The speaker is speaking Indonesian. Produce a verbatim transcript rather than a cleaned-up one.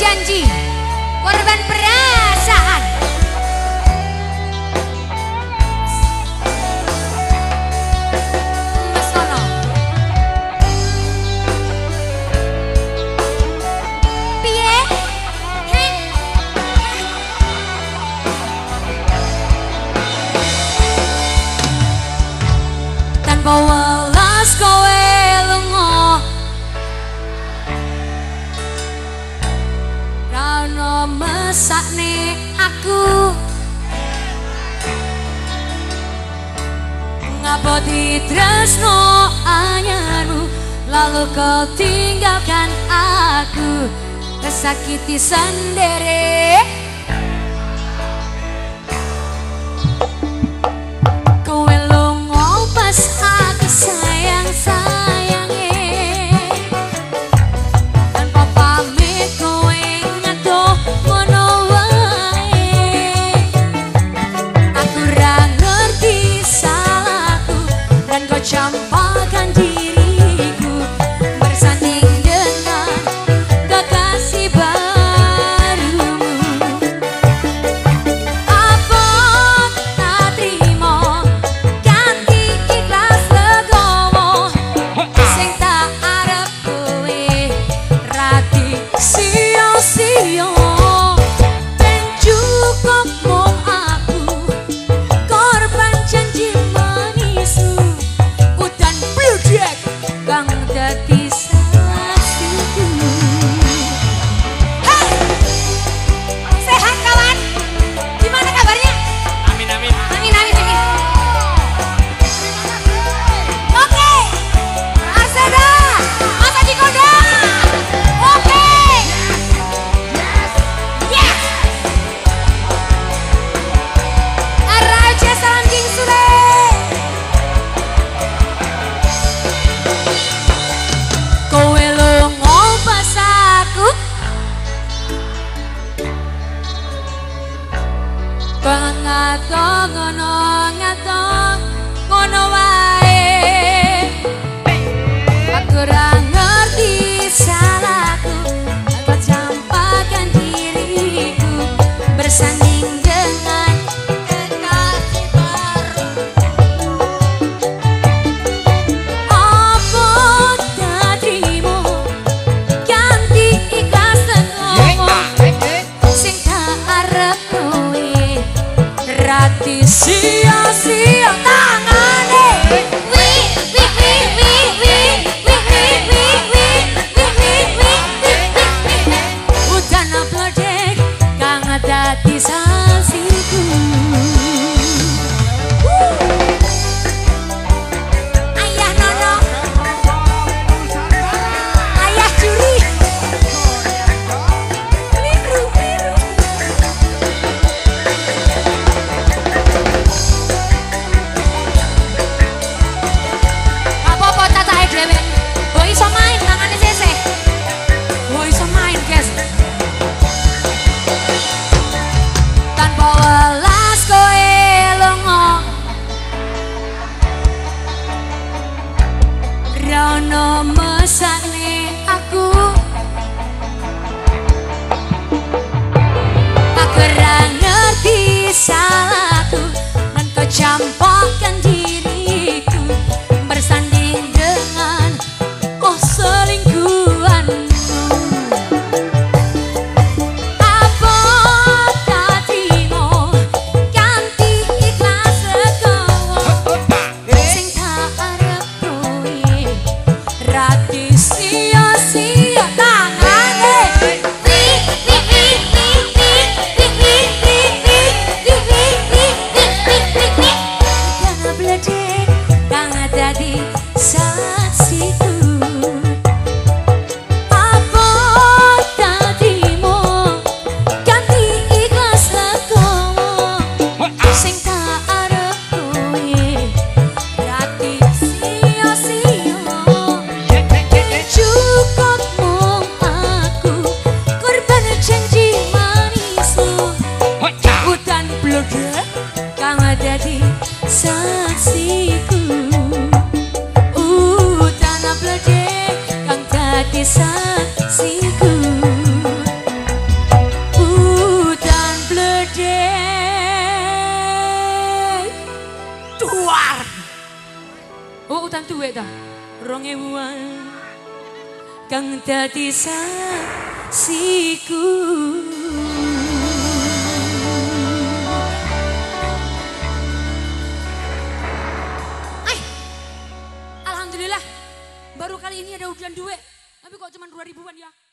janji, korban perasaan. Mas Ono. Piye? Heh. Tanpa welas kowe lunga, rano mesakne aku, ngapa ditresno anyarmu, lalu kau tinggalkan aku, kesakiti sendiri. Kowe lunga pas aku sayang sayange, tanpa pamit kowe ngadoh ngono wae. Aku ra ngerti salahku dan kau campakkan diriku bersanding dengan kekasih barumu. Apa tak terima ganti ikhlas legowo, sing tak arep kowe rati sia-sia. Ben cukup mung aku korban janji manismu, udan bludak kang dadi saksiku. Hei! Sehat kawan? Gimana kabarnya? Amin amin. Amin amin amin. Oke, Arsada, Mas Adi Koda. Oke. Yes. Raja Salam King Sule. Kowe lunga pas aku, pengatong ngono ngatong ngono wae. Aku ra ngerti salahku, aku campakkan diriku bersanding dengan kekasih baru. Apa tak terima ganti ikhlas legowo, sing tak arep kowe rati sia-sia tangane. Wi wi wi wi wi wi wi wi wi wi wi wi. Udan aplodek kang dadi saksiku. Ayah Nono, ayah Juri, keliru keliru. Apa-apa tatahe dhewe. Mbok iso main tangane seseh. Mbok iso main, guys. Tanpa welas kowe lunga, rano mesakne aku, aku ra ngerti salahku dan kau campakkan diriku bersanding dengan oh selingkuhanmu. Apa tak terima ganti ikhlas legowo, sing tak arep kowe rati sia-sia tangane. Wi wi wi wi wi wi wi wi wi wi wi wi wi wi wi. Karena bledek kang dadi saksiku. Apa tak terima ganti ikhlas legowo, sing tak arep kowe rati sia-sia. Cukup mung aku korban janji manismu, udan bludak kang dadi saksiku. Udan bledek kang dadi saksiku. utan duwe ta? Rong ewuan kang dadi saksiku. Eh, alhamdulillah baru kali ini ada ujian duit, tapi kok cuma dua ribuan ya.